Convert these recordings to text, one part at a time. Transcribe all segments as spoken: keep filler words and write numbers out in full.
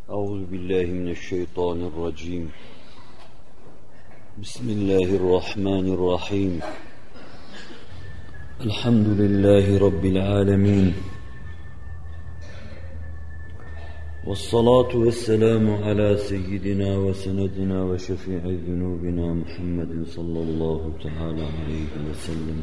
أعوذ بالله من الشيطان الرجيم. بسم الله الرحمن الرحيم. الحمد لله رب العالمين، والصلاة والسلام على سيدنا وسندنا وشفيع ذنوبنا محمد صلى الله تعالى عليه وسلم،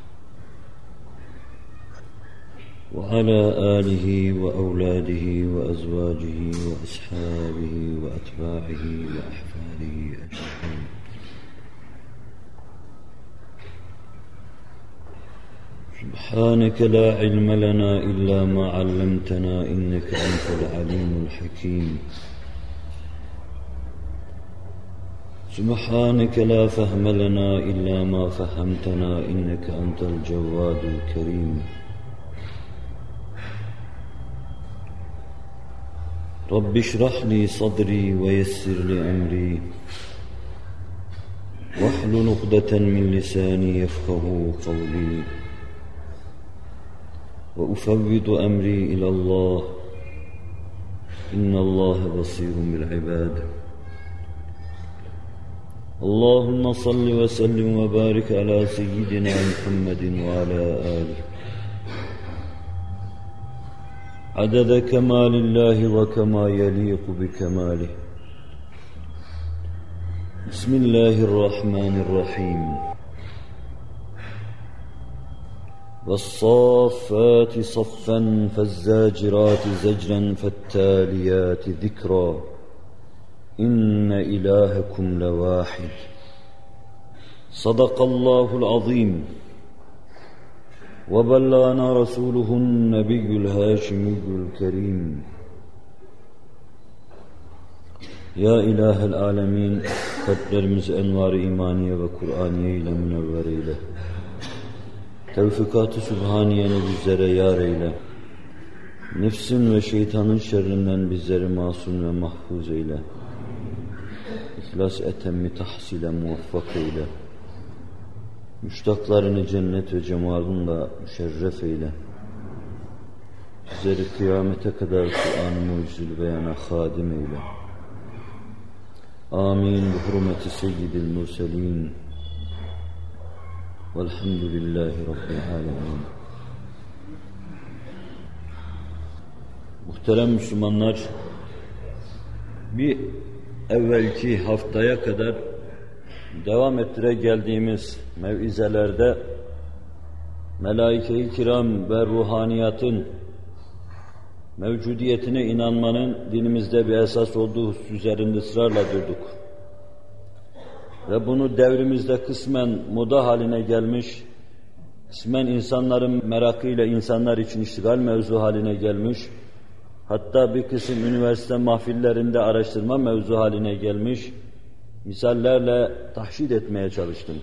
وعلى آله وأولاده وأزواجه وأصحابه وأتباعه وأحفاده أجمعين. سبحانك لا علم لنا إلا ما علمتنا إنك أنت العليم الحكيم. سبحانك لا فهم لنا إلا ما فهمتنا إنك أنت الجواد الكريم. رب اشرح لي صدري ويسر لي أمري واحلل عقدة من لساني يفقهوا قولي، وأفوض أمري إلى الله إن الله بصير بالعباد. اللهم صل وسلم وبارك على سيدنا محمد وعلى آله عدد كمال الله وكما يليق بكماله. بسم الله الرحمن الرحيم. والصافات صفا فالزاجرات زجرا فالتاليات ذكرا إن إلهكم لواحد. صدق الله العظيم، وبلغنا رسوله النبي الهاشمي الكريم. Ya İlahel Alemin, kalplerimizi envar-ı imaniye ve Kur'aniye ile münevver eyle. Tevfikat-ı Sübhaniye'ni bizlere yar eyle. Nefsin ve şeytanın şerrinden bizleri masum ve mahfuz eyle. İhlas etemmi tahsile muvaffak eyle. Müştaklarını cennet ve cemalınla müşerref eyle. Bizleri kıyamete kadar Kur'an-ı mucizül beyana hadim eyle. Amin. Bi hurmeti seyyidil murselin. Velhamdülillahi Rabbil alemin. Muhterem Müslümanlar, bir evvelki haftaya kadar devam ettire geldiğimiz mevizelerde melaike-i kiram ve ruhaniyatın mevcudiyetine inanmanın dinimizde bir esas olduğu husus üzerinde ısrarla durduk. Ve bunu devrimizde kısmen moda haline gelmiş, kısmen insanların merakıyla insanlar için iştigal mevzu haline gelmiş, hatta bir kısım üniversite mahfillerinde araştırma mevzu haline gelmiş, misallerle tahşid etmeye çalıştım.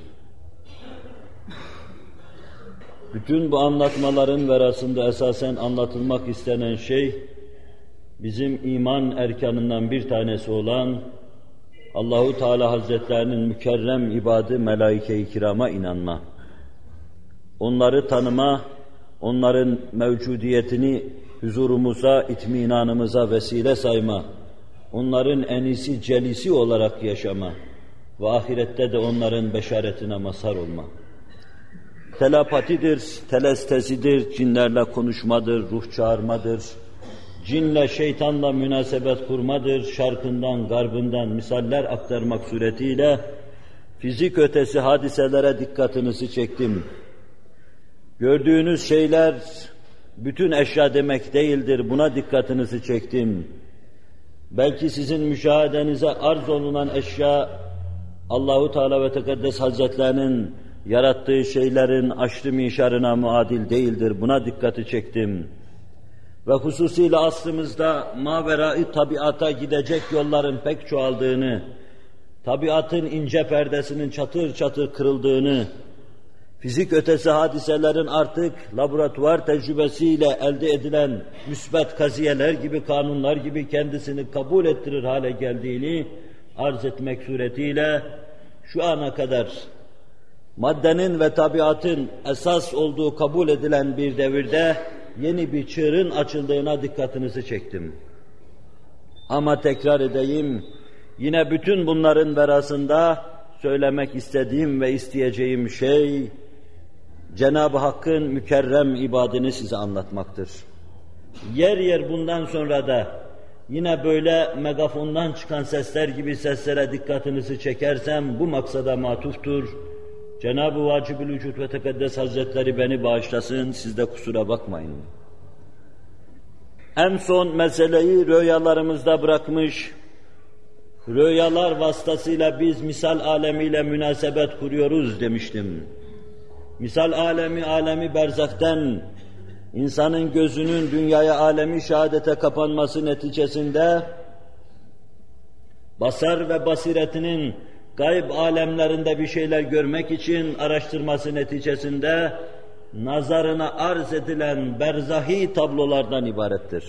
Bütün bu anlatmaların verasında esasen anlatılmak istenen şey, bizim iman erkanından bir tanesi olan Allahu Teala Hazretlerinin mükerrem ibadı melaike-i kirama inanma. Onları tanıma, onların mevcudiyetini huzurumuza, itminanımıza vesile sayma, onların enisi celisi olarak yaşama ve ahirette de onların beşaretine mazhar olma. Telepatidir, telestezidir, cinlerle konuşmadır, ruh çağırmadır, cinle şeytanla münasebet kurmadır, şarkından, garbından misaller aktarmak suretiyle fizik ötesi hadiselere dikkatinizi çektim. Gördüğünüz şeyler bütün eşya demek değildir, buna dikkatinizi çektim. Belki sizin müşahedenize arz olunan eşya, Allahu Teala ve Tekaddes Hazretlerinin yarattığı şeylerin aşrı mişarına muadil değildir, buna dikkati çektim. Ve hususiyle aslımızda mavera-i tabiata gidecek yolların pek çoğaldığını, tabiatın ince perdesinin çatır çatır kırıldığını, fizik ötesi hadiselerin artık laboratuvar tecrübesiyle elde edilen müsbet kaziyeler gibi, kanunlar gibi kendisini kabul ettirir hale geldiğini arz etmek suretiyle şu ana kadar maddenin ve tabiatın esas olduğu kabul edilen bir devirde yeni bir çığırın açıldığına dikkatinizi çektim. Ama tekrar edeyim, yine bütün bunların verasında söylemek istediğim ve isteyeceğim şey, Cenab-ı Hakk'ın mükerrem ibadini size anlatmaktır. Yer yer bundan sonra da yine böyle megafondan çıkan sesler gibi seslere dikkatinizi çekersem bu maksada matuftur. Cenab-ı Vacib-ül Vücud ve Tekaddes Hazretleri beni bağışlasın, siz de kusura bakmayın. En son meseleyi rüyalarımızda bırakmış, rüyalar vasıtasıyla biz misal alemiyle münasebet kuruyoruz demiştim. Misal alemi, alemi berzakten, insanın gözünün dünyaya alemi şehadete kapanması neticesinde, basar ve basiretinin gayb alemlerinde bir şeyler görmek için araştırması neticesinde, nazarına arz edilen berzahi tablolardan ibarettir.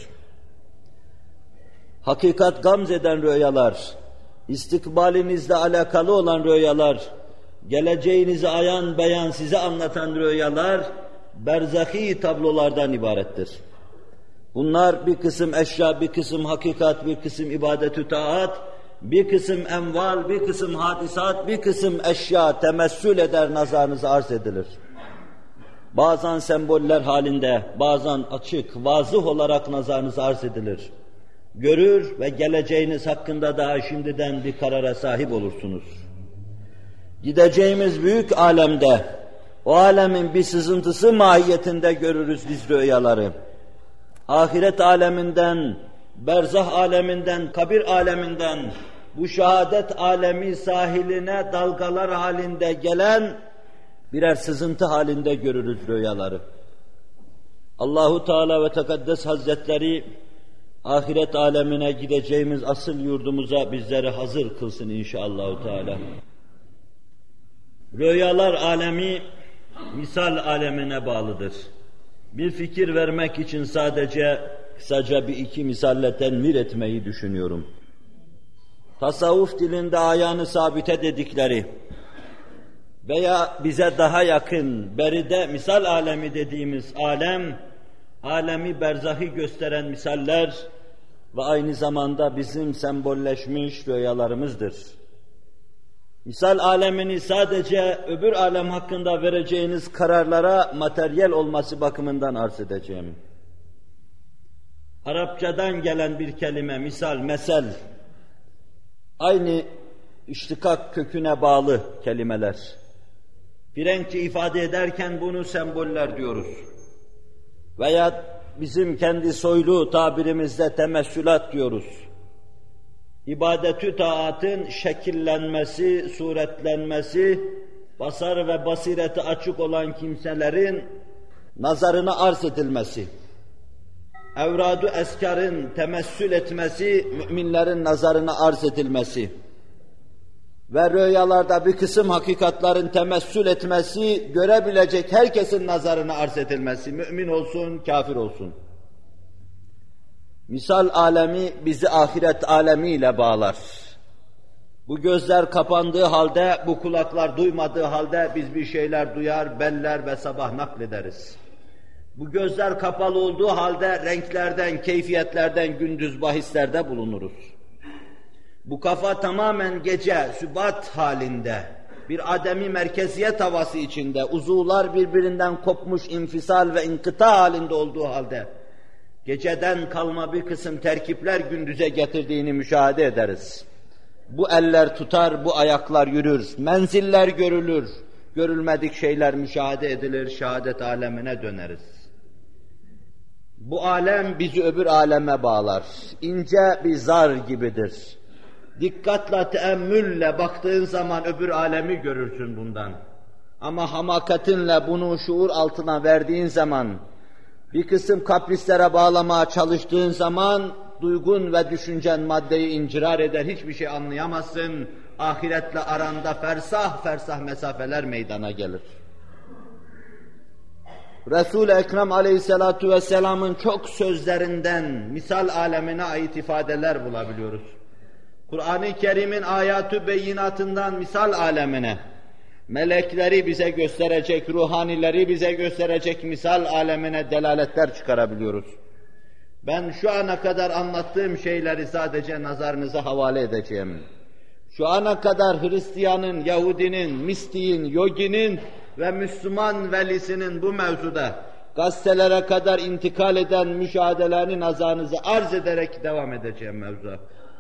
Hakikat gamzeden rüyalar, istikbalinizle alakalı olan rüyalar, geleceğinizi ayan beyan size anlatan rüyalar, berzahi tablolardan ibarettir. Bunlar bir kısım eşya, bir kısım hakikat, bir kısım ibadet-ü taat, bir kısım enval, bir kısım hadisat, bir kısım eşya temessül eder, nazarınıza arz edilir. Bazen semboller halinde, bazen açık, vazıh olarak nazarınıza arz edilir. Görür ve geleceğiniz hakkında daha şimdiden bir karara sahip olursunuz. Gideceğimiz büyük alemde, o alemin bir sızıntısı mahiyetinde görürüz biz rüyaları. Ahiret aleminden, berzah aleminden, kabir aleminden, bu şehadet alemi sahiline dalgalar halinde gelen birer sızıntı halinde görürüz rüyaları. Allahu Teala ve Tekaddes Hazretleri ahiret alemine gideceğimiz asıl yurdumuza bizleri hazır kılsın inşallah Teala. Rüyalar alemi misal alemine bağlıdır. Bir fikir vermek için sadece kısaca bir iki misalle tenvir etmeyi düşünüyorum. Tasavvuf dilinde ayağını sabite dedikleri veya bize daha yakın, beride misal alemi dediğimiz alem, alemi berzahi gösteren misaller ve aynı zamanda bizim sembolleşmiş rüyalarımızdır. Misal alemini sadece öbür alem hakkında vereceğiniz kararlara materyal olması bakımından arz edeceğim. Arapçadan gelen bir kelime, misal, mesel, aynı iştikak köküne bağlı kelimeler. Frenkçe ifade ederken bunu semboller diyoruz. Veya bizim kendi soylu tabirimizde temessülat diyoruz. İbadet-ü taatın şekillenmesi, suretlenmesi, basar ve basireti açık olan kimselerin nazarına arz edilmesi, evrad-ı eskarın temessül etmesi, müminlerin nazarına arz edilmesi ve rüyalarda bir kısım hakikatların temessül etmesi, görebilecek herkesin nazarına arz edilmesi, mümin olsun, kafir olsun. Misal alemi bizi ahiret alemiyle bağlar. Bu gözler kapandığı halde, bu kulaklar duymadığı halde biz bir şeyler duyar, beller ve sabah naklederiz. Bu gözler kapalı olduğu halde renklerden, keyfiyetlerden, gündüz bahislerde bulunuruz. Bu kafa tamamen gece, sübat halinde, bir ademi merkeziyet havası içinde, uzuvlar birbirinden kopmuş infisal ve inkıta halinde olduğu halde, geceden kalma bir kısım terkipler gündüze getirdiğini müşahede ederiz. Bu eller tutar, bu ayaklar yürür, menziller görülür, görülmedik şeyler müşahede edilir, şehadet alemine döneriz. Bu alem bizi öbür aleme bağlar, ince bir zar gibidir. Dikkatle, teemmülle baktığın zaman öbür alemi görürsün bundan. Ama hamakatinle bunu şuur altına verdiğin zaman, bir kısım kaprislere bağlamaya çalıştığın zaman, duygun ve düşüncen maddeyi incirar eder, hiçbir şey anlayamazsın. Ahiretle aranda fersah fersah mesafeler meydana gelir. Resul-i Ekrem Aleyhisselatu Vesselam'ın çok sözlerinden misal alemine ait ifadeler bulabiliyoruz. Kur'an-ı Kerim'in ayat-ı beyinatından misal alemine, melekleri bize gösterecek, ruhanileri bize gösterecek misal alemine delaletler çıkarabiliyoruz. Ben şu ana kadar anlattığım şeyleri sadece nazarınıza havale edeceğim. Şu ana kadar Hristiyanın, Yahudinin, mistiğin, yoginin ve Müslüman velisinin bu mevzuda gazetelere kadar intikal eden müşahedelerini nazarınıza arz ederek devam edeceğim mevzuya.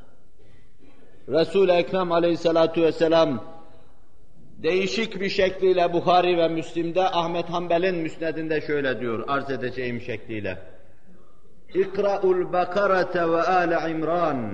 Resul-i Ekrem aleyhissalatu vesselam değişik bir şekliyle Buhari ve Müslim'de, Ahmet Hanbel'in müsnedinde şöyle diyor, arz edeceğim şekliyle. İkra'ul Bakarate ve Âle İmran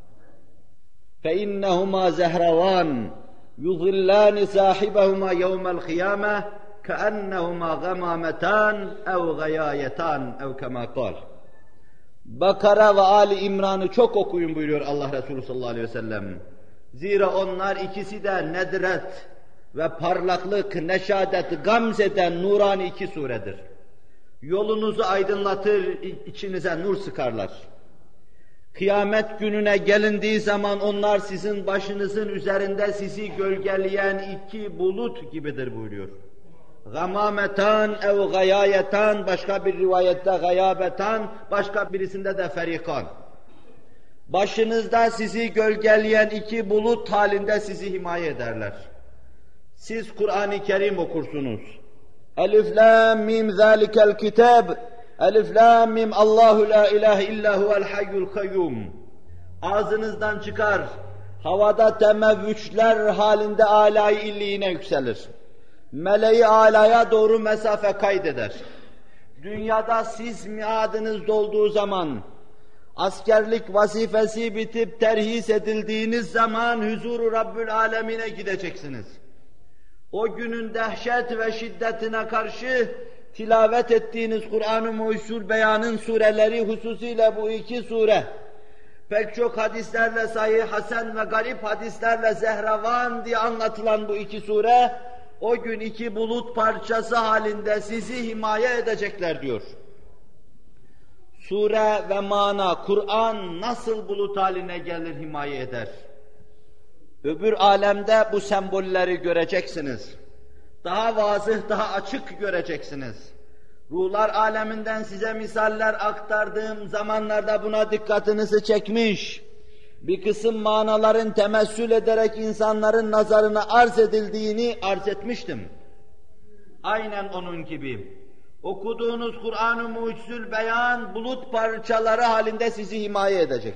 فَاِنَّهُمَا زَهْرَوَانِ يُظِلَّانِ سَاحِبَهُمَا يَوْمَ الْخِيَامَةِ كَأَنَّهُمَا غَمَامَتَانِ اَوْ غَيَايَتَانِ اَوْ كَمَا قَالَ. Bakara ve Ali İmran'ı çok okuyun buyuruyor Allah Resulü sallallahu aleyhi ve sellem. Zira onlar ikisi de nedret ve parlaklık, neşadet, gamzeden nurani iki suredir. Yolunuzu aydınlatır, içinize nur sıkarlar. Kıyamet gününe gelindiği zaman onlar sizin başınızın üzerinde sizi gölgeleyen iki bulut gibidir buyuruyor. Gamametan ev gayayetan, başka bir rivayette gayabetan, başka birisinde de ferikan. Başınızda sizi gölgeleyen iki bulut halinde sizi himaye ederler. Siz Kur'an-ı Kerim okursunuz. Elif lam mim zalikel kitab. Elif lam mim Allahu la ilahe illa huvel hayyul kayyum. Ağzınızdan çıkar. Havada temevvüçler halinde âlâ-i illiğine yükselir. Meleği âlâya doğru mesafe kaydeder. Dünyada siz miadınız dolduğu zaman, askerlik vazifesi bitip terhis edildiğiniz zaman huzuru Rabbül Alemin'e gideceksiniz. O günün dehşet ve şiddetine karşı tilavet ettiğiniz Kur'an-ı Muhyüzül Beyan'ın sureleri, hususiyle bu iki sure, pek çok hadislerle sahih, hasen ve garip hadislerle zehravan diye anlatılan bu iki sure, o gün iki bulut parçası halinde sizi himaye edecekler diyor. Sure ve mana, Kur'an nasıl bulut haline gelir, himaye eder? Öbür alemde bu sembolleri göreceksiniz. Daha vazıh, daha açık göreceksiniz. Ruhlar aleminden size misaller aktardığım zamanlarda buna dikkatinizi çekmiş, bir kısım manaların temessül ederek insanların nazarına arz edildiğini arz etmiştim. Aynen onun gibi. Okuduğunuz Kur'an-ı Mucizül Beyan, bulut parçaları halinde sizi himaye edecek.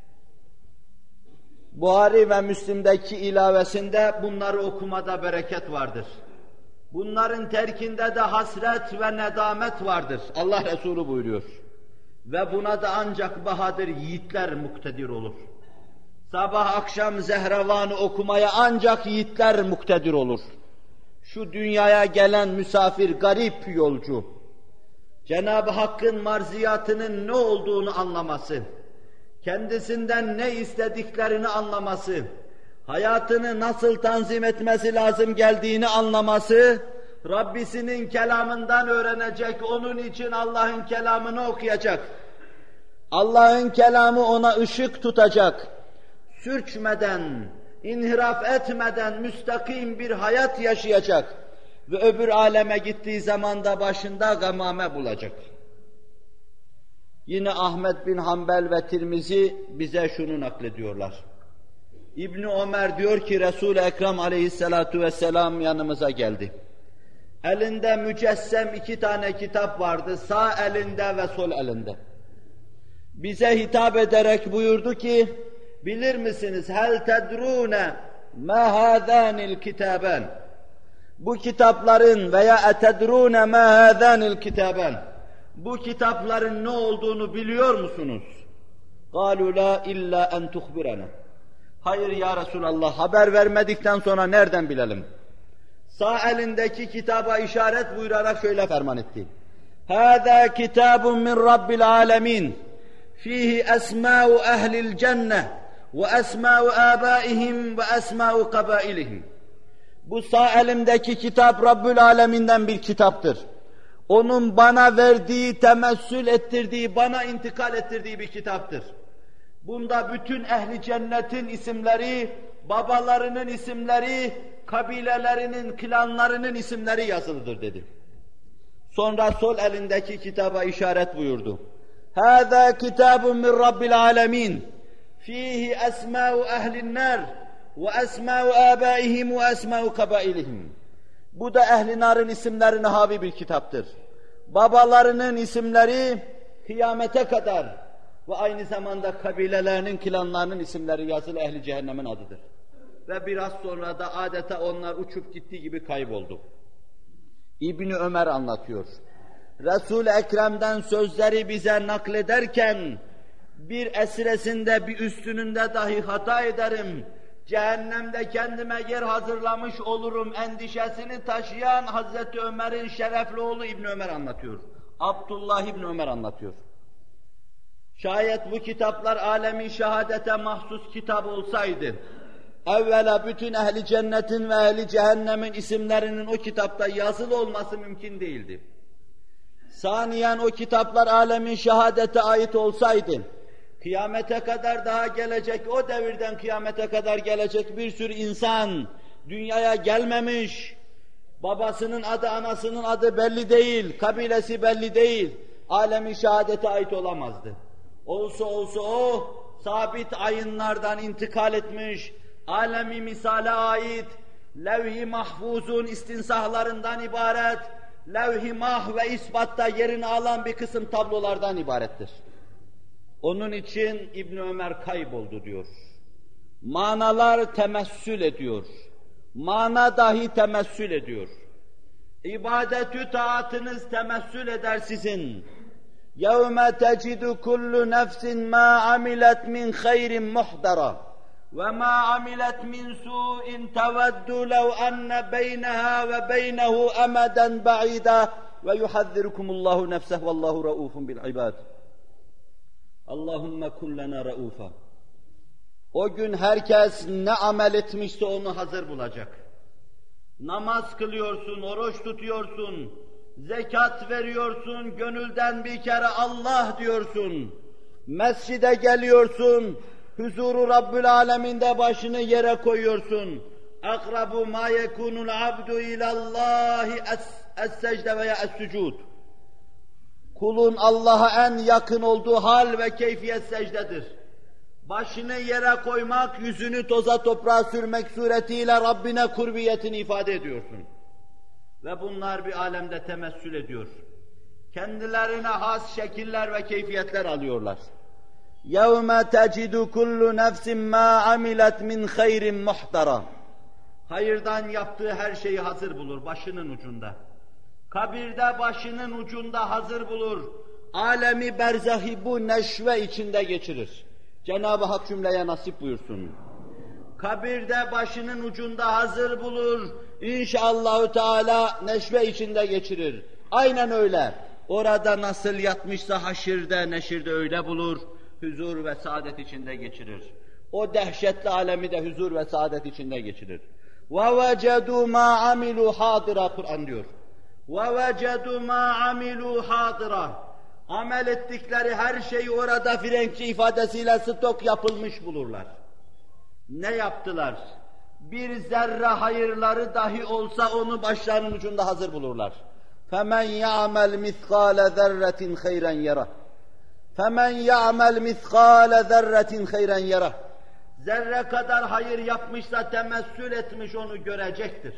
Buhari ve Müslim'deki ilavesinde bunları okumada bereket vardır. Bunların terkinde de hasret ve nedamet vardır. Allah Resulü buyuruyor. Ve buna da ancak bahadır yiğitler muktedir olur. Sabah akşam Zehravan'ı okumaya ancak yiğitler muktedir olur. Şu dünyaya gelen misafir, garip yolcu, Cenab-ı Hakk'ın marziyatının ne olduğunu anlaması, kendisinden ne istediklerini anlaması, hayatını nasıl tanzim etmesi lazım geldiğini anlaması, Rabbisinin kelamından öğrenecek, onun için Allah'ın kelamını okuyacak. Allah'ın kelamı ona ışık tutacak. Sürçmeden, inhiraf etmeden müstakim bir hayat yaşayacak. Ve öbür aleme gittiği zaman da başında gamame bulacak. Yine Ahmed bin Hanbel ve Tirmizi bize şunu naklediyorlar. İbni Ömer diyor ki Resul-i Ekrem aleyhissalatu vesselam yanımıza geldi. Elinde mücessem iki tane kitap vardı, sağ elinde ve sol elinde. Bize hitap ederek buyurdu ki, bilir misiniz, hel tedrûne mâ hâzânil kitâben? Bu kitapların veya etedrûne mâ hâzânil kitâben? Bu kitapların ne olduğunu biliyor musunuz? قَالُوا لَا اِلَّا اَنْ تُخْبِرَنَا. Hayır ya Resulallah, haber vermedikten sonra nereden bilelim? Sağ elindeki kitaba işaret buyurarak şöyle ferman etti. هَذَا كِتَابٌ مِّنْ رَبِّ الْعَالَمِينَ فِيهِ أَسْمَاءُ أَهْلِ الْجَنَّةِ وَأَسْمَاءُ آبَائِهِمْ وَأَسْمَاءُ قَبَائِلِهِمْ. Bu sağ elimdeki kitap Rabbül Alemin'den bir kitaptır. Onun bana verdiği, temessül ettirdiği, bana intikal ettirdiği bir kitaptır. Bunda bütün ehli cennetin isimleri, babalarının isimleri, kabilelerinin, klanlarının isimleri yazılıdır dedi. Sonra sol elindeki kitaba işaret buyurdu. Hâzâ kitâbun min Rabbil âlemîn. Fîhi esmâ'u ehlin nâr ve esmâ'u âbâihim ve esmâ'u kabâilihim. Bu da ehl-i narın isimlerine havi bir kitaptır. Babalarının isimleri kıyamete kadar ve aynı zamanda kabilelerinin, klanlarının isimleri yazılı ehli cehennemin adıdır. Ve biraz sonra da adeta onlar uçup gittiği gibi kayboldu. İbni Ömer anlatıyor. Resul-i Ekrem'den sözleri bize naklederken bir esresinde, bir üstününde dahi hata ederim, cehennemde kendime yer hazırlamış olurum endişesini taşıyan Hazreti Ömer'in şerefli oğlu İbni Ömer anlatıyor. Abdullah İbni Ömer anlatıyor. Şayet bu kitaplar alemi şehadete mahsus kitap olsaydı, evvela bütün ehli cennetin ve ehli cehennemin isimlerinin o kitapta yazılı olması mümkün değildi. Saniyen o kitaplar alemi şehadete ait olsaydı, kıyamete kadar daha gelecek, o devirden kıyamete kadar gelecek bir sürü insan dünyaya gelmemiş, babasının adı, anasının adı belli değil, kabilesi belli değil, alemi şehadete ait olamazdı. Olsa olsa o, sabit ayınlardan intikal etmiş, alemi misale ait, levh-i mahfuzun istinsahlarından ibaret, levh-i mah ve isbatta yerini alan bir kısım tablolardan ibarettir. Onun için İbn Ömer kayboldu diyor. Manalar temessül ediyor. Mana dahi temessül ediyor. İbadetü taatınız temessül eder sizin. يَوْمَ تَجِدُ كُلُّ نَفْسٍ مَا عَمِلَتْ مِنْ خَيْرٍ مُحْضَرًا وَمَا عَمِلَتْ مِنْ سُوءٍ تَوَدُّ لَوْ أَنَّ بَيْنَهَا وَبَيْنَهُ أَمَدًا بَعِيدًا وَيُحَذِّرُكُمُ اللّٰهُ نَفْسَهُ وَاللّٰهُ رَؤُوفٌ بِالْعِبَادِ. Allahümme kullena raufa. O gün herkes ne amel etmişse onu hazır bulacak. Namaz kılıyorsun, oruç tutuyorsun, zekat veriyorsun, gönülden bir kere Allah diyorsun. Mescide geliyorsun, huzuru Rabbül Alemin'de başını yere koyuyorsun. Akrabu ma yekunul abdu ilallahi es-secde veya es-sucud. Kulun Allah'a en yakın olduğu hal ve keyfiyet secdedir. Başını yere koymak, yüzünü toza toprağa sürmek suretiyle Rabbine kurbiyetini ifade ediyorsun. Ve bunlar bir alemde temessül ediyor. Kendilerine has şekiller ve keyfiyetler alıyorlar. يَوْمَ تَجِدُ كُلُّ نَفْسٍ مَا عَمِلَتْ مِنْ خَيْرٍ مُحْضَرًا. Hayırdan yaptığı her şeyi hazır bulur, başının ucunda. Kabirde başının ucunda hazır bulur. Alemi berzahi bu neşve içinde geçirir. Cenab-ı Hak cümleye nasip buyursun. Kabirde başının ucunda hazır bulur. İnşallahü Teala neşve içinde geçirir. Aynen öyle. Orada nasıl yatmışsa haşirde, neşirde öyle bulur. Huzur ve saadet içinde geçirir. O dehşetli alemi de huzur ve saadet içinde geçirir. وَوَجَدُوا مَا عَمِلُوا حَاضِرًا Kur'an diyor. وَوَجَدُوا مَا عَمِلُوا حَاضِرًا Amel ettikleri her şeyi orada Frenkçe ifadesiyle stok yapılmış bulurlar. Ne yaptılar? Bir zerre hayırları dahi olsa onu başlarının ucunda hazır bulurlar. فَمَنْ يَعْمَلْ مِثْقَالَ ذَرَّةٍ خَيْرًا يَرَهُ فَمَنْ يَعْمَلْ مِثْقَالَ ذَرَّةٍ خَيْرًا يَرَهُ Zerre kadar hayır yapmışsa temessül etmiş onu görecektir.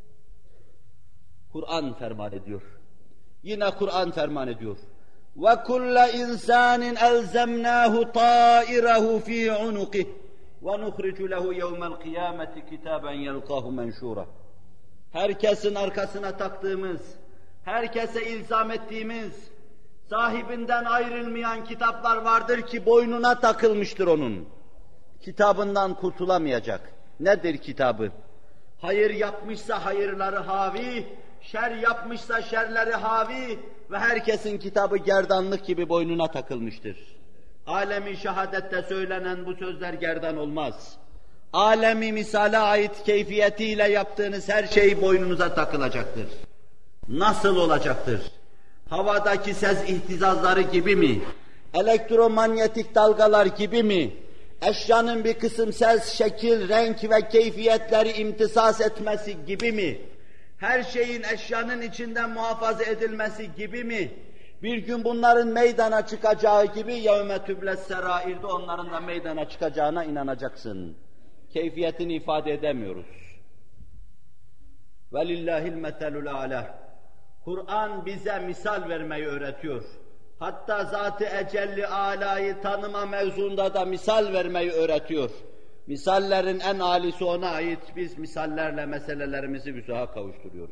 Kur'an ferman ediyor. Yine Kur'an ferman ediyor. وَكُلَّ إِنْسَانٍ أَلْزَمْنَاهُ طَائِرَهُ فِي عُنُقِهِ وَنُخْرِجُ لَهُ يَوْمَ الْقِيَامَةِ كِتَابًا يَلْقَاهُ مَنْشُورًا Herkesin arkasına taktığımız, herkese ilzam ettiğimiz, sahibinden ayrılmayan kitaplar vardır ki boynuna takılmıştır onun. Kitabından kurtulamayacak. Nedir kitabı? Hayır yapmışsa hayırları havi, şer yapmışsa şerleri havi ve herkesin kitabı gerdanlık gibi boynuna takılmıştır. Alemi şehadette söylenen bu sözler gerdan olmaz. Alemi misale ait keyfiyetiyle yaptığınız her şey boynunuza takılacaktır. Nasıl olacaktır? Havadaki ses ihtizazları gibi mi? Elektromanyetik dalgalar gibi mi? Eşyanın bir kısım ses, şekil, renk ve keyfiyetleri imtisas etmesi gibi mi? Her şeyin eşyanın içinde muhafaza edilmesi gibi mi? Bir gün bunların meydana çıkacağı gibi yevme tübles serairde onların da meydana çıkacağına inanacaksın. Keyfiyetini ifade edemiyoruz. Velillahil metelul âlâ. Kur'an bize misal vermeyi öğretiyor. Hatta zat-ı ecelli âlâyı tanıma mevzunda da misal vermeyi öğretiyor. Misallerin en âlisi ona ait, biz misallerle meselelerimizi güzaha kavuşturuyoruz.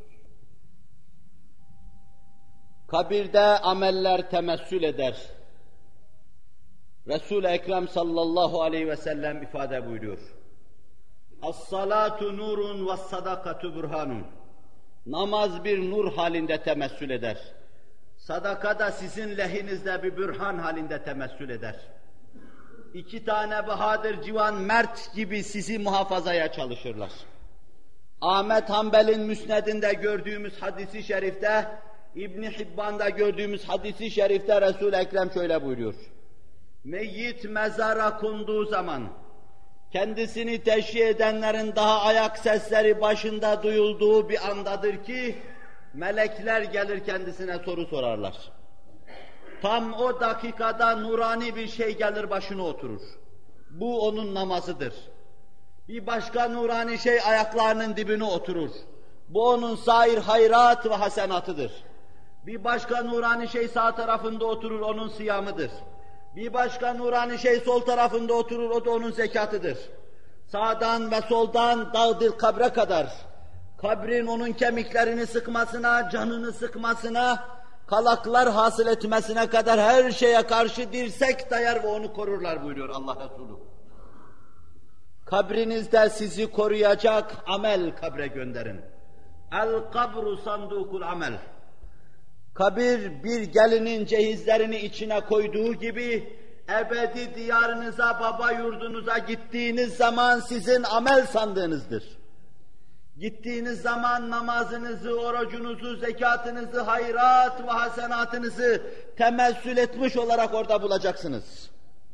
Kabirde ameller temessül eder. Resul-i Ekrem sallallahu aleyhi ve sellem ifade buyuruyor. As-salatu nurun ve sadakatu burhanun. Namaz bir nur halinde temessül eder. Sadaka da sizin lehinizde bir bürhan halinde temessül eder. İki tane bahadır civan mert gibi sizi muhafazaya çalışırlar. Ahmet Hanbel'in müsnedinde gördüğümüz hadisi şerifte, İbn-i Hibban'da gördüğümüz hadisi şerifte Resul-i Ekrem şöyle buyuruyor. Meyyit mezara konduğu zaman, kendisini teşhir edenlerin daha ayak sesleri başında duyulduğu bir andadır ki, melekler gelir kendisine soru sorarlar. Tam o dakikada nurani bir şey gelir başına oturur. Bu onun namazıdır. Bir başka nurani şey ayaklarının dibine oturur. Bu onun sair hayrat ve hasenatıdır. Bir başka nurani şey sağ tarafında oturur, onun siyamıdır. Bir başka nurani şey sol tarafında oturur, o da onun zekatıdır. Sağdan ve soldan dağdır kabre kadar, kabrin onun kemiklerini sıkmasına, canını sıkmasına, kalaklar hasıl etmesine kadar her şeye karşı dirsek dayar ve onu korurlar buyuruyor Allah Resulü. Kabrinizde sizi koruyacak amel kabre gönderin. El kabru sandukul amel. Kabir bir gelinin cehizlerini içine koyduğu gibi, ebedi diyarınıza, baba yurdunuza gittiğiniz zaman sizin amel sandığınızdır. Gittiğiniz zaman namazınızı, orucunuzu, zekatınızı, hayrat ve hasenatınızı temessül etmiş olarak orada bulacaksınız.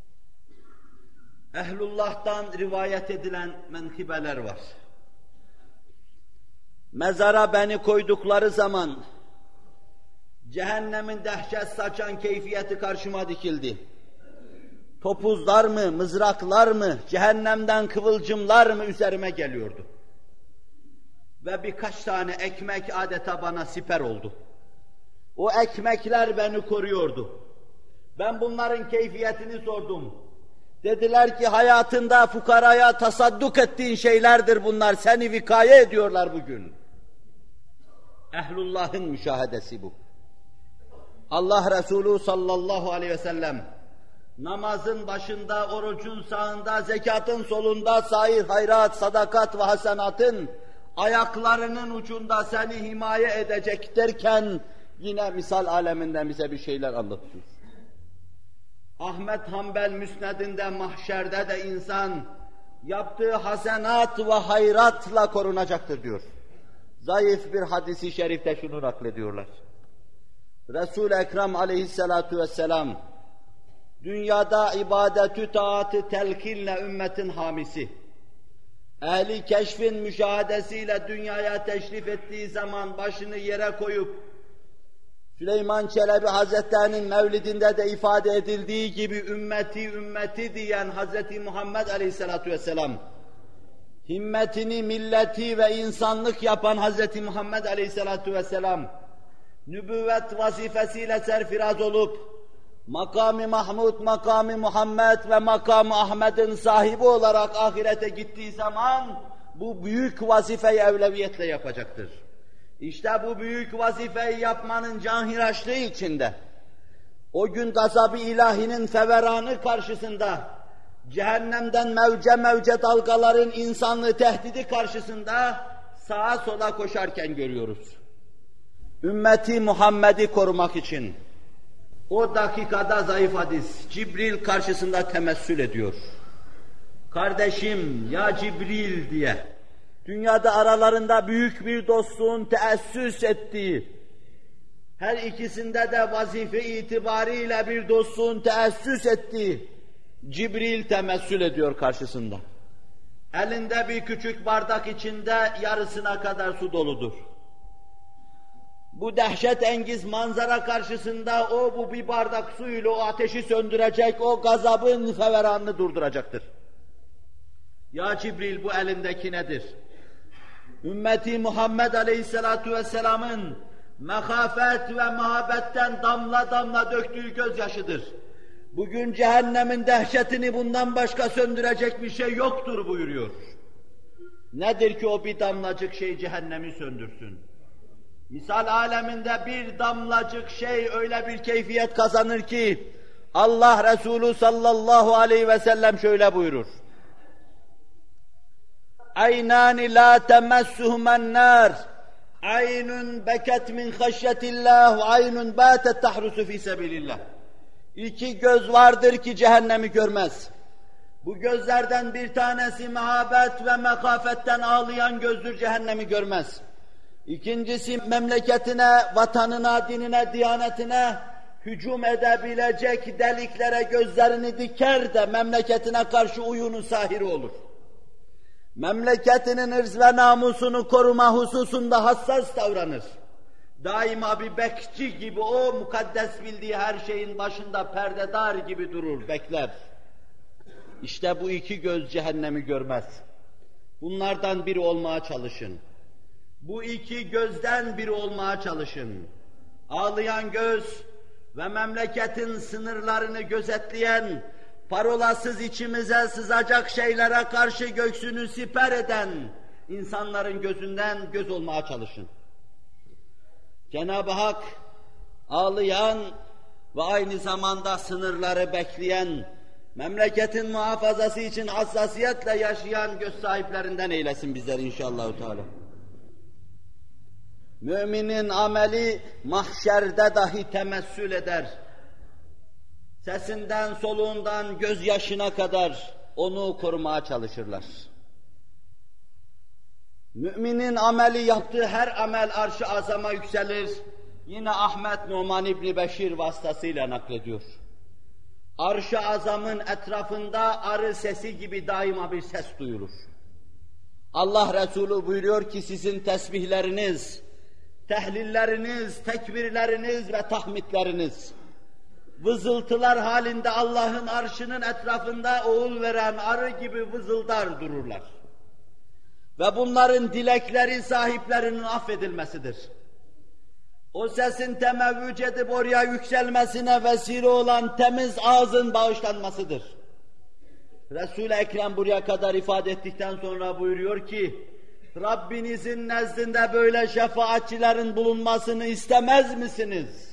Ehlullah'tan rivayet edilen menkibeler var. Mezara beni koydukları zaman, cehennemin dehşet saçan keyfiyeti karşıma dikildi. Topuzlar mı, mızraklar mı, cehennemden kıvılcımlar mı üzerime geliyordu. Ve birkaç tane ekmek adeta bana siper oldu. O ekmekler beni koruyordu. Ben bunların keyfiyetini sordum. Dediler ki hayatında fukaraya tasadduk ettiğin şeylerdir bunlar, seni vikaye ediyorlar bugün. Ehlullah'ın müşahedesi bu. Allah Resulü sallallahu aleyhi ve sellem namazın başında, orucun sağında, zekatın solunda, sair hayrat, sadakat ve hasenatın ayaklarının ucunda seni himaye edecek derken yine misal aleminden bize bir şeyler anlatıyor. Ahmet Hanbel müsnedinde mahşerde de insan yaptığı hasenat ve hayratla korunacaktır diyor. Zayıf bir hadisi şerifte şunu naklediyorlar. Resul-i Ekrem aleyhissalatu vesselam dünyada ibadetü taatı telkinle ümmetin hamisi, ehli keşfin müşahadesiyle dünyaya teşrif ettiği zaman başını yere koyup, Süleyman Çelebi Hazretleri'nin mevlidinde de ifade edildiği gibi ümmeti ümmeti diyen Hazreti Muhammed Aleyhisselatü Vesselam, himmetini milleti ve insanlık yapan Hazreti Muhammed Aleyhisselatü Vesselam, nübüvvet vazifesiyle serfiraz olup, makam-ı Mahmud, makam-ı Muhammed ve makam-ı Ahmet'in sahibi olarak ahirete gittiği zaman, bu büyük vazifeyi evleviyetle yapacaktır. İşte bu büyük vazifeyi yapmanın canhıraşlığı içinde, o gün gazab-ı ilahinin feveranı karşısında, cehennemden mevce mevce dalgaların insanlığı tehdidi karşısında sağa sola koşarken görüyoruz. Ümmeti Muhammed'i korumak için o dakikada zayıf hadis, Cibril karşısında temessül ediyor. Kardeşim ya Cibril diye, dünyada aralarında büyük bir dostluğun teessüs ettiği, her ikisinde de vazife itibariyle bir dostluğun teessüs ettiği Cibril temessül ediyor karşısında. Elinde bir küçük bardak içinde yarısına kadar su doludur. bu dehşetengiz manzara karşısında o bu bir bardak suyla o ateşi söndürecek, o gazabın feveranını durduracaktır. Ya Cibril, bu elindeki nedir? Ümmeti Muhammed Aleyhisselatu Vesselam'ın mehafet ve muhabbetten damla damla döktüğü gözyaşıdır. Bugün cehennemin dehşetini bundan başka söndürecek bir şey yoktur buyuruyor. Nedir ki o bir damlacık şey cehennemi söndürsün? Misal aleminde bir damlacık şey öyle bir keyfiyet kazanır ki Allah Resulü sallallahu aleyhi ve sellem şöyle buyurur. Aynani la temessuhumen nar. Aynun beket min haşyetillah ve aynun batet tahrusu fi sebilillah. İki göz vardır ki cehennemi görmez. Bu gözlerden bir tanesi mehabet ve mekafetten ağlayan gözdür, cehennemi görmez. İkincisi memleketine, vatanına, dinine, diyanetine hücum edebilecek deliklere gözlerini diker de memleketine karşı uyunu sahiri olur. Memleketinin ırz ve namusunu koruma hususunda hassas davranır. Daima bir bekçi gibi o mukaddes bildiği her şeyin başında perdedar gibi durur, bekler. İşte bu iki göz cehennemi görmez. Bunlardan biri olmaya çalışın. Bu iki gözden biri olmaya çalışın. Ağlayan göz ve memleketin sınırlarını gözetleyen, parolasız içimize sızacak şeylere karşı göğsünü siper eden insanların gözünden göz olmaya çalışın. Cenab-ı Hak ağlayan ve aynı zamanda sınırları bekleyen, memleketin muhafazası için hassasiyetle yaşayan göz sahiplerinden eylesin bizleri inşallah Teala. Müminin ameli mahşerde dahi temessül eder. Sesinden, soluğundan, gözyaşına kadar onu korumaya çalışırlar. Müminin ameli yaptığı her amel arş-ı azama yükselir. Yine Ahmet Numan İbni Beşir vasıtasıyla naklediyor. Arş-ı azamın etrafında arı sesi gibi daima bir ses duyulur. Allah Resulü buyuruyor ki sizin tesbihleriniz, tehlilleriniz, tekbirleriniz ve tahmidleriniz, vızıltılar halinde Allah'ın arşının etrafında oğul veren arı gibi vızıldar dururlar. Ve bunların dilekleri sahiplerinin affedilmesidir. O sesin temevvüc edip oraya yükselmesine vesile olan temiz ağzın bağışlanmasıdır. Resul-i Ekrem buraya kadar ifade ettikten sonra buyuruyor ki, Rabbinizin nezdinde böyle şefaatçilerin bulunmasını istemez misiniz?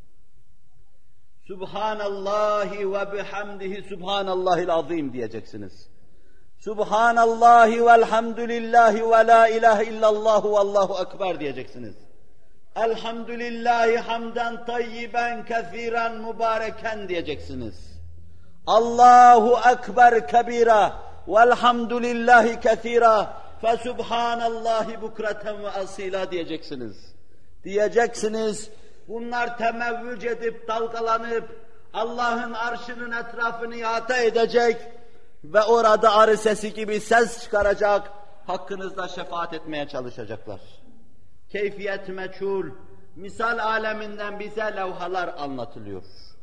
Subhanallahi ve bihamdihi subhanallahil azim diyeceksiniz. Subhanallahi velhamdülillahi ve la ilahe illallah ve allahu ekber diyeceksiniz. Elhamdülillahi hamden tayyiben kethiren mübareken diyeceksiniz. Allahu ekber kebira velhamdülillahi kethira fe subhanallahi bukreten ve asila diyeceksiniz. Diyeceksiniz, bunlar temevvüc edip dalgalanıp Allah'ın arşının etrafını ihata edecek ve orada arı sesi gibi ses çıkaracak, hakkınızda şefaat etmeye çalışacaklar. Keyfiyet meçhul, misal aleminden bize levhalar anlatılıyor.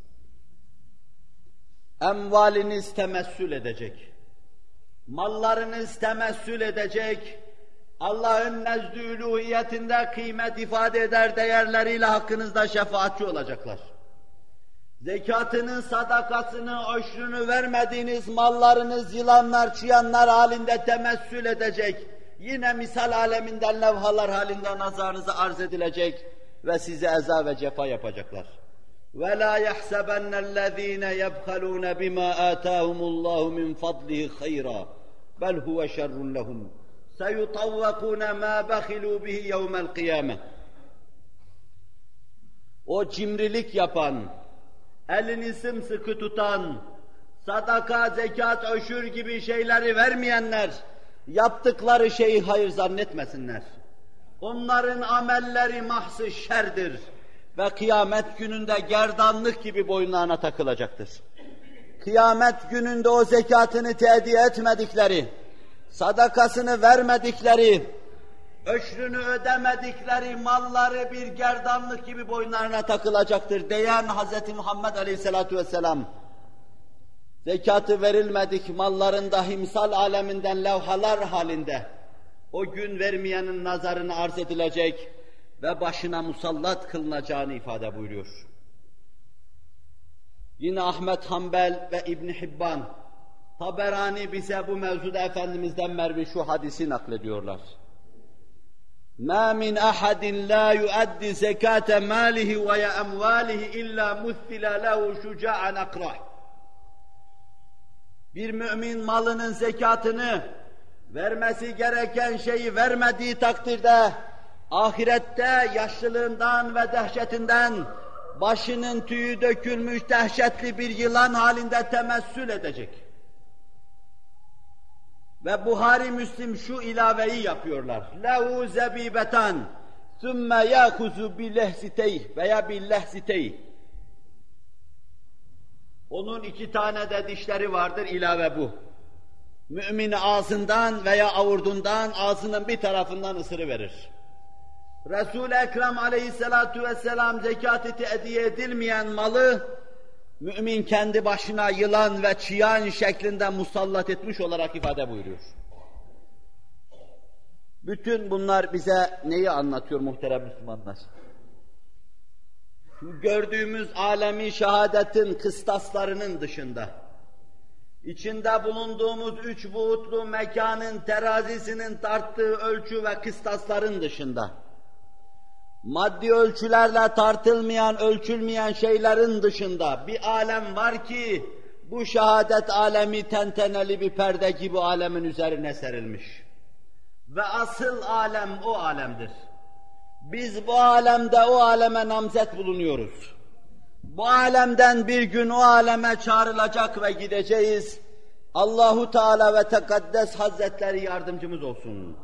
Emvaliniz temessül edecek, mallarınız temessül edecek, Allah'ın nezdü uluhiyetinde kıymet ifade eder değerleriyle hakkınızda şefaatçi olacaklar. Zekatını, sadakasını, öşrünü vermediğiniz mallarınız yılanlar, çıyanlar halinde temessül edecek. Yine misal aleminden levhalar halinde nazarınıza arz edilecek ve size eza ve cefa yapacaklar. وَلَا يَحْسَبَنَّ الَّذ۪ينَ يَبْخَلُونَ بِمَا آتَاهُمُ اللّٰهُ مِنْ فَضْلِهِ خَيْرًا بَلْ هُوَ شَرٌّ لَهُمْ سَيُطَوَّقُونَ مَا بَخِلُوا بِهِ يَوْمَ الْقِيَامَةِ. O cimrilik yapan, elini sımsıkı tutan, sadaka, zekat, öşür gibi şeyleri vermeyenler, yaptıkları şeyi hayır zannetmesinler. Onların amelleri mahsı şerdir ve kıyamet gününde gerdanlık gibi boynlarına takılacaktır. Kıyamet gününde o zekatını teediye etmedikleri, sadakasını vermedikleri, öşrünü ödemedikleri malları bir gerdanlık gibi boynlarına takılacaktır diyen Hz. Muhammed Aleyhisselatü Vesselam, zekatı verilmedik malların dahi misal aleminden levhalar halinde o gün vermeyenin nazarına arz edilecek ve başına musallat kılınacağını ifade buyuruyor. Yine Ahmet Hanbel ve İbn Hibban, Taberani bize bu mevzuda Efendimiz'den mervi şu hadisi naklediyorlar. مَا مِنْ أَحَدٍ لَا يُؤَدِّ زَكَاةَ مَالِهِ وَيَأَمْوَالِهِ إِلَّا مُثِّلَ لَهُ شُجَاعًا أَقْرَحٍ. Bir mümin malının zekatını, vermesi gereken şeyi vermediği takdirde, ahirette yaşlılığından ve dehşetinden başının tüyü dökülmüş dehşetli bir yılan halinde temessül edecek. Ve Buhari Müslim şu ilaveyi yapıyorlar. Lehu zebibetan thumme yakuzu billehsiteyh veya billehsiteyh. Onun iki tane de dişleri vardır, ilave bu. Mümin ağzından veya avurdundan ağzının bir tarafından ısırıverir. Resul-i Ekrem aleyhissalatu vesselam zekat-ı tediye edilmeyen malı mümin kendi başına yılan ve çıyan şeklinde musallat etmiş olarak ifade buyuruyor. Bütün bunlar bize neyi anlatıyor muhterem Müslümanlar? Gördüğümüz alemi şehadetin kıstaslarının dışında, içinde bulunduğumuz üç buğutlu mekanın terazisinin tarttığı ölçü ve kıstasların dışında, maddi ölçülerle tartılmayan, ölçülmeyen şeylerin dışında bir alem var ki, bu şehadet alemi tenteneli bir perde gibi alemin üzerine serilmiş. Ve asıl alem o alemdir. Biz bu alemde o aleme namzet bulunuyoruz. Bu alemden bir gün o aleme çağrılacak ve gideceğiz. Allahu Teala ve Tekaddes Hazretleri yardımcımız olsun.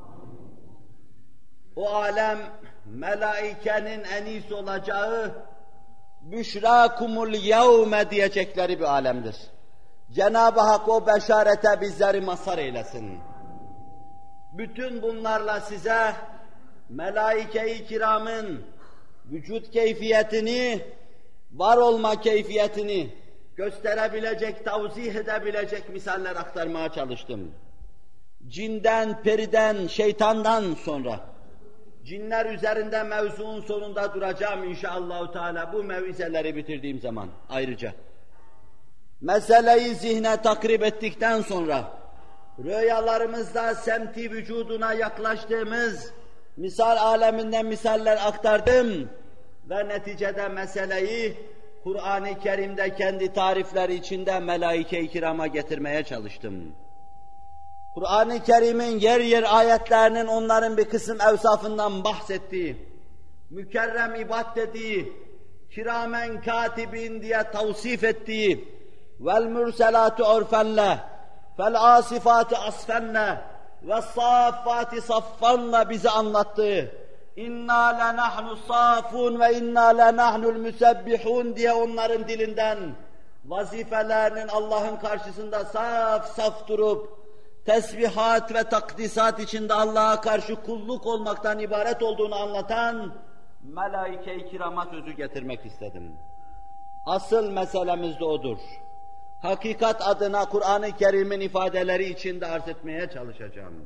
O alem, melaikenin enis olacağı, büşrakumul yevme diyecekleri bir alemdir. Cenab-ı Hak o beşarete bizleri mazhar eylesin. Bütün bunlarla size melaike-i kiramın vücut keyfiyetini, var olma keyfiyetini gösterebilecek, tavzih edebilecek misaller aktarmaya çalıştım. Cinden, periden, şeytandan sonra cinler üzerinde mevzuun sonunda duracağım inşallahü teala bu mevizeleri bitirdiğim zaman ayrıca. Meseleyi zihne takrib ettikten sonra rüyalarımızda semti vücuduna yaklaştığımız misal aleminden misaller aktardım ve neticede meseleyi Kur'an-ı Kerim'de kendi tarifleri içinde melaike-i kirama getirmeye çalıştım. Kur'an-ı Kerim'in yer yer ayetlerinin onların bir kısım evsafından bahsettiği, mükerrem ibad dediği, kiramen katibin diye tavsif ettiği, vel mürselâtu urfenle, fel asifâtu asfenle, ve saffâti saffanla bize anlattığı, inna lenahnu safun ve inna lenahnul müsebbihun diye onların dilinden vazifelerinin Allah'ın karşısında saf saf durup, tesbihat ve takdisat içinde Allah'a karşı kulluk olmaktan ibaret olduğunu anlatan melaike-i kirama sözü getirmek istedim. Asıl meselemiz de odur. Hakikat adına Kur'an-ı Kerim'in ifadeleri içinde arz etmeye çalışacağım.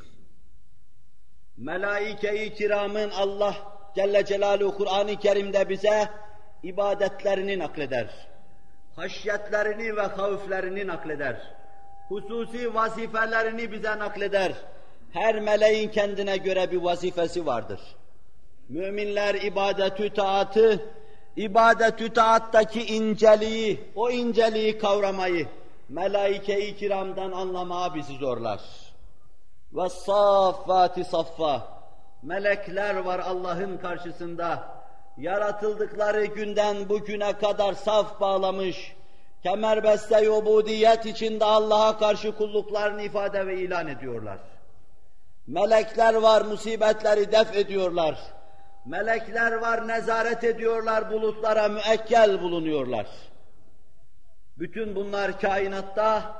Melaike-i kiramın Allah Celle Celaluhu Kur'an-ı Kerim'de bize ibadetlerini nakleder. Haşyetlerini ve havflerini nakleder. Hususi vazifelerini bize nakleder. Her meleğin kendine göre bir vazifesi vardır. Müminler ibadet-ü taatı, ibadet-ü taattaki inceliği, o inceliği kavramayı, melaike-i kiramdan anlamaya bizi zorlar. وَالصَّافَّاتِ صَفَّةً Melekler var Allah'ın karşısında, yaratıldıkları günden bugüne kadar saf bağlamış, kemerbeste-i ubudiyet içinde Allah'a karşı kulluklarını ifade ve ilan ediyorlar. Melekler var musibetleri def ediyorlar. Melekler var nezaret ediyorlar, bulutlara müekkel bulunuyorlar. Bütün bunlar kainatta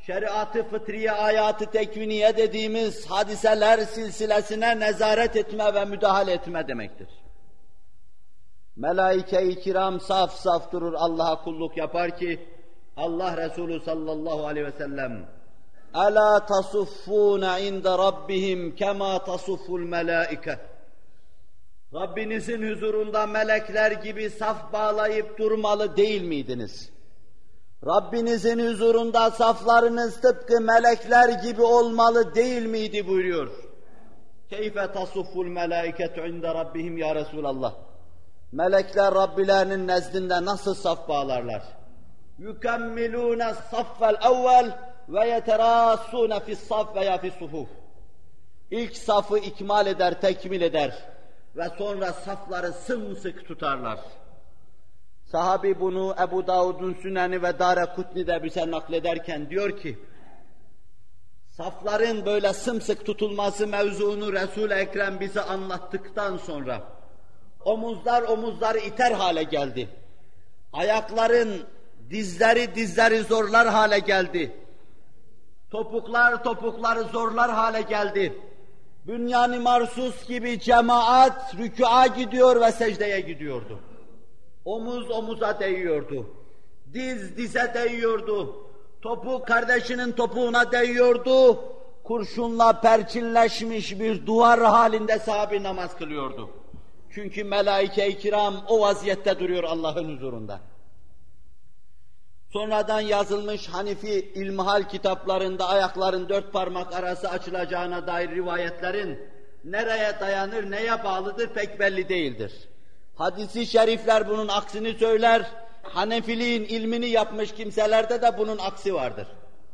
şeriat-ı fıtriye, ayat-ı tekviniye dediğimiz hadiseler silsilesine nezaret etme ve müdahale etme demektir. Melaike-i kiram saf saf durur, Allah'a kulluk yapar ki Allah Resulü sallallahu aleyhi ve sellem "Ela tasuffûne inde rabbihim kema tasufful melâike." Rabbinizin huzurunda melekler gibi saf bağlayıp durmalı değil miydiniz? Rabbinizin huzurunda saflarınız tıpkı melekler gibi olmalı değil miydi buyuruyor. Keyfe tasufful melâiketu inde rabbihim ya Resulallah. Melekler Rabbilerinin nezdinde nasıl saf bağlarlar? Yukemmilûne saffel evvel ve yeterâssûne fis-saf veya fis-sufuf. İlk safı ikmal eder, tekmil eder ve sonra safları sımsıkı tutarlar. Sahabi bunu Ebu Davud'un Süneni ve Darekutni'de bize naklederken diyor ki, safların böyle sımsık tutulması mevzuunu Resul-i Ekrem bize anlattıktan sonra omuzlar omuzları iter hale geldi. Ayakların dizleri dizleri zorlar hale geldi. Topuklar topukları zorlar hale geldi. Bünyan-ı marsus gibi cemaat rükûa gidiyor ve secdeye gidiyordu. Omuz omuza değiyordu. Diz dize değiyordu. Topuk kardeşinin topuğuna değiyordu. Kurşunla perçinleşmiş bir duvar halinde sahabi namaz kılıyordu. Çünkü melaike-i kiram o vaziyette duruyor Allah'ın huzurunda. Sonradan yazılmış Hanifi ilmihal kitaplarında ayakların dört parmak arası açılacağına dair rivayetlerin nereye dayanır, neye bağlıdır pek belli değildir. Hadis-i şerifler bunun aksini söyler, Hanefiliğin ilmini yapmış kimselerde de bunun aksi vardır.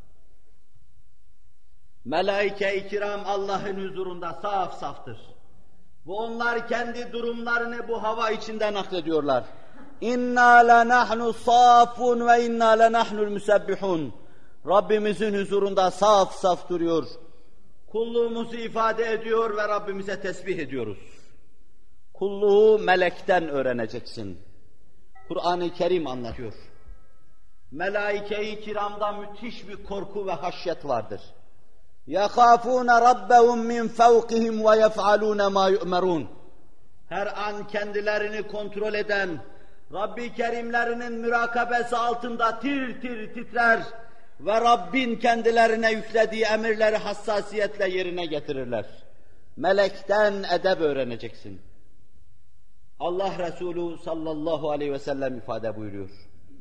Melaike-i kiram Allah'ın huzurunda saf saftır. Bu onlar kendi durumlarını bu hava içinde naklediyorlar. İnna lenahnu safun ve inna lenahnul musabbihun. Rabbimizin huzurunda saf saf duruyor. Kulluğumuzu ifade ediyor ve Rabbimize tesbih ediyoruz. Kulluğu melekten öğreneceksin. Kur'an-ı Kerim anlatıyor. Melaike-i kiramda müthiş bir korku ve haşyet vardır. يَخَافُونَ رَبَّهُمْ مِنْ فَوْقِهِمْ وَيَفْعَلُونَ مَا يُؤْمَرُونَ. Her an kendilerini kontrol eden, Rabbi Kerimlerinin mürakabesi altında tir tir titrer ve Rabbin kendilerine yüklediği emirleri hassasiyetle yerine getirirler. Melekten edeb öğreneceksin. Allah Resulü sallallahu aleyhi ve sellem ifade buyuruyor.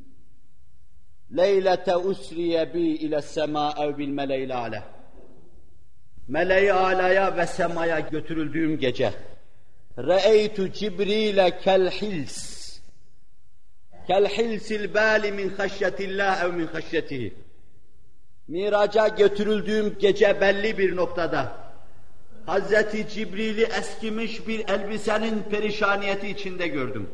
Leylete usriye bi ile sema ev bil mele'il âle. Mele-i âlaya ve semaya götürüldüğüm gece. Re'eytu Cibril'e kelhils. Kelhilsil bâli min haşyetillah ev min haşyetihi. Miraca götürüldüğüm gece belli bir noktada Hazreti Cibril'i eskimiş bir elbisenin perişaniyeti içinde gördüm.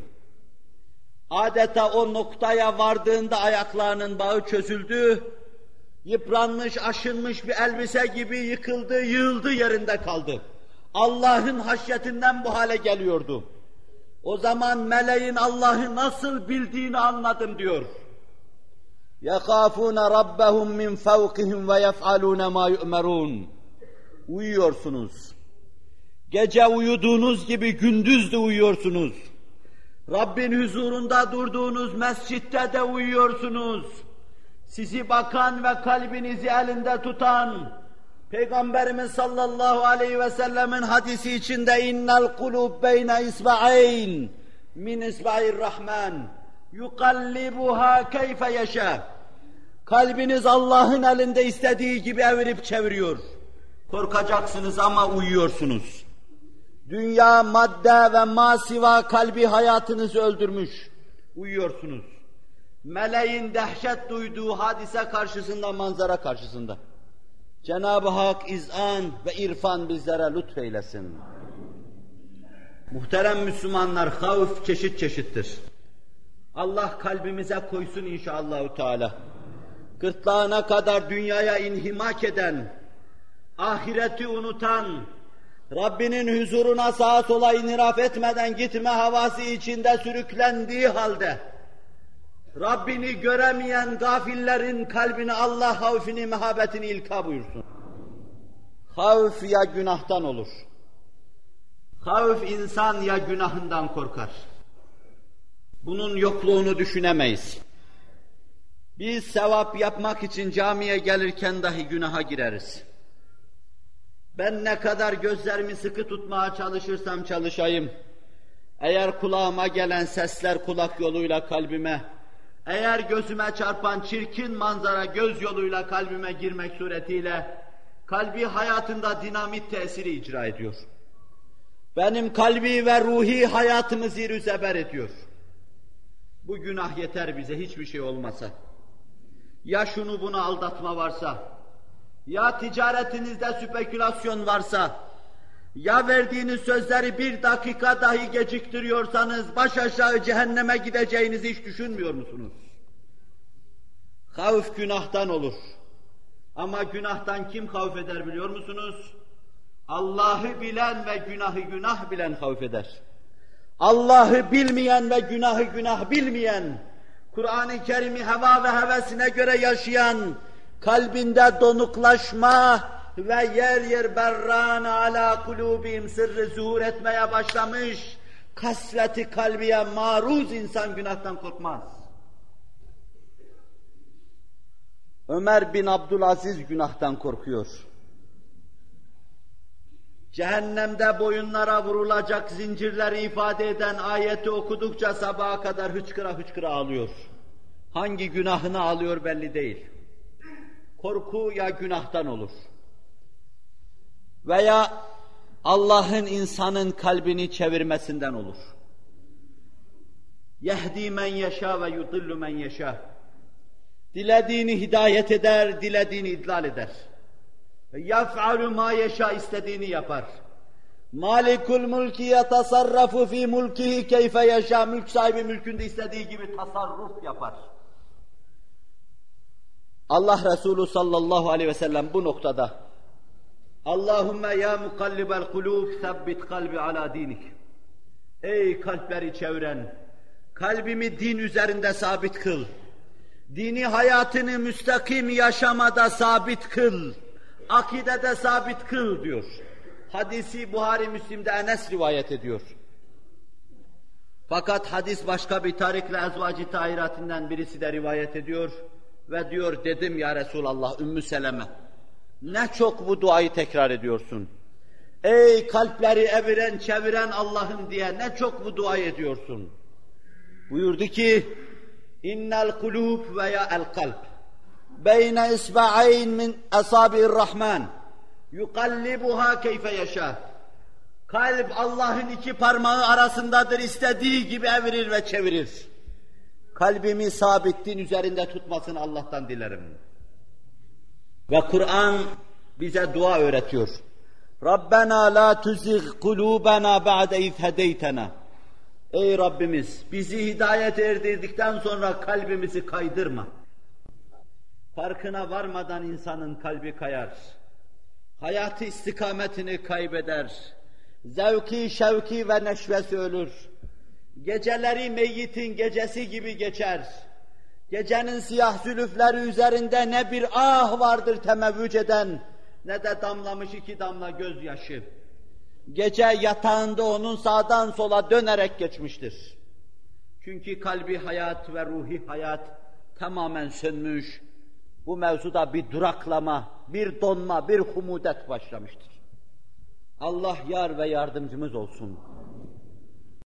Adeta o noktaya vardığında ayaklarının bağı çözüldü, yıpranmış, aşınmış bir elbise gibi yıkıldı, yığıldı, yerinde kaldı. Allah'ın haşyetinden bu hale geliyordu. O zaman meleğin Allah'ı nasıl bildiğini anladım diyor. يَخَافُونَ رَبَّهُمْ مِنْ فَوْقِهِمْ وَيَفْعَلُونَ مَا يُؤْمَرُونَ. Uyuyorsunuz. Gece uyuduğunuz gibi gündüz de uyuyorsunuz. Rabbin huzurunda durduğunuz mescitte de uyuyorsunuz. Sizi bakan ve kalbinizi elinde tutan, Peygamberimiz sallallahu aleyhi ve sellemin hadisi içinde innel kulub beyne isba'ayn min isba'ir rahman yukallibuha keyfe yeşâ. Kalbiniz Allah'ın elinde istediği gibi evirip çeviriyor. Korkacaksınız ama uyuyorsunuz. Dünya, madde ve masiva kalbi hayatınızı öldürmüş. Uyuyorsunuz. Meleğin dehşet duyduğu hadise karşısında, manzara karşısında. Cenab-ı Hak izan ve irfan bizlere lütfeylesin. Muhterem Müslümanlar, havf çeşit çeşittir. Allah kalbimize koysun inşallahü teala. Gırtlağına kadar dünyaya inhimak eden, ahireti unutan, Rabbinin huzuruna sağa sola inhiraf etmeden gitme havası içinde sürüklendiği halde, Rabbini göremeyen gafillerin kalbine Allah havfini, mehabetini ilka buyursun. Havf ya günahtan olur. Havf insan ya günahından korkar. Bunun yokluğunu düşünemeyiz. Biz sevap yapmak için camiye gelirken dahi günaha gireriz. Ben ne kadar gözlerimi sıkı tutmaya çalışırsam çalışayım, eğer kulağıma gelen sesler kulak yoluyla kalbime, eğer gözüme çarpan çirkin manzara göz yoluyla kalbime girmek suretiyle, kalbi hayatında dinamit tesiri icra ediyor. Benim kalbi ve ruhi hayatımı zir-i zeber ediyor. Bu günah yeter bize, hiçbir şey olmasa. Ya şunu bunu aldatma varsa, ya ticaretinizde spekülasyon varsa, ya verdiğiniz sözleri bir dakika dahi geciktiriyorsanız baş aşağı cehenneme gideceğinizi hiç düşünmüyor musunuz? Havf günahtan olur. Ama günahtan kim havf eder biliyor musunuz? Allah'ı bilen ve günahı günah bilen havf eder. Allah'ı bilmeyen ve günahı günah bilmeyen, Kur'an-ı Kerim'i heva ve hevesine göre yaşayan, kalbinde donuklaşma ve yer yer berran ala kulubim sırrı zuhur etmeye başlamış, kasveti kalbiye maruz insan günahtan korkmaz. Ömer bin Abdülaziz günahtan korkuyor. Cehennemde boyunlara vurulacak zincirleri ifade eden ayeti okudukça sabaha kadar hıçkıra hıçkıra ağlıyor. Hangi günahını ağlıyor belli değil. Korku ya günahtan olur. Veya Allah'ın insanın kalbini çevirmesinden olur. Yehdi men yeşâ ve yudillu men yeşâ. Dilediğini hidayet eder, dilediğini idlal eder. Yef'alu ma yeşâ, istediğini yapar. Malikul mulki yetasarrafu fi mulkihi keyfe yeşâ. Mülk sahibi mülkünde istediği gibi tasarruf yapar. Allah Resulü sallallahu aleyhi ve sellem bu noktada Allahümme ya mukallibel kulûb sebbit kalbi ala dinik. Ey kalpleri çeviren, kalbimi din üzerinde sabit kıl. Dini hayatını müstakim yaşamada sabit kıl. Akidede sabit kıl diyor. Hadisi Buhari Müslim'de Enes rivayet ediyor. Fakat hadis başka bir tarikle ezvacı tahiratinden birisi de rivayet ediyor. Ve diyor, dedim ya Resulallah Ümmü Seleme, ne çok bu duayı tekrar ediyorsun. Ey kalpleri eviren çeviren Allah'ım diye ne çok bu duayı ediyorsun. Buyurdu ki, innel kulûb veya el kalp beyne isba'ayn min asabi'ir rahman yukallibuha keyfe yeşâ. Kalp Allah'ın iki parmağı arasındadır, istediği gibi evirir ve çevirir. Kalbimi sabit din üzerinde tutmasını Allah'tan dilerim. Ve Kur'an bize dua öğretiyor. Rabbena la tuzigh kulubana ba'de iz hedeytena. Ey Rabbimiz, bizi hidayet erdirdikten sonra kalbimizi kaydırma. Farkına varmadan insanın kalbi kayar. Hayatı istikametini kaybeder. Zevki, şevki ve neşvesi ölür. Geceleri meyyitin gecesi gibi geçer. Gecenin siyah zülüfleri üzerinde ne bir ah vardır temevvüc eden, ne de damlamış iki damla gözyaşı. Gece yatağında onun sağdan sola dönerek geçmiştir. Çünkü kalbi hayat ve ruhi hayat tamamen sönmüş. Bu mevzuda bir duraklama, bir donma, bir humudet başlamıştır. Allah yar ve yardımcımız olsun.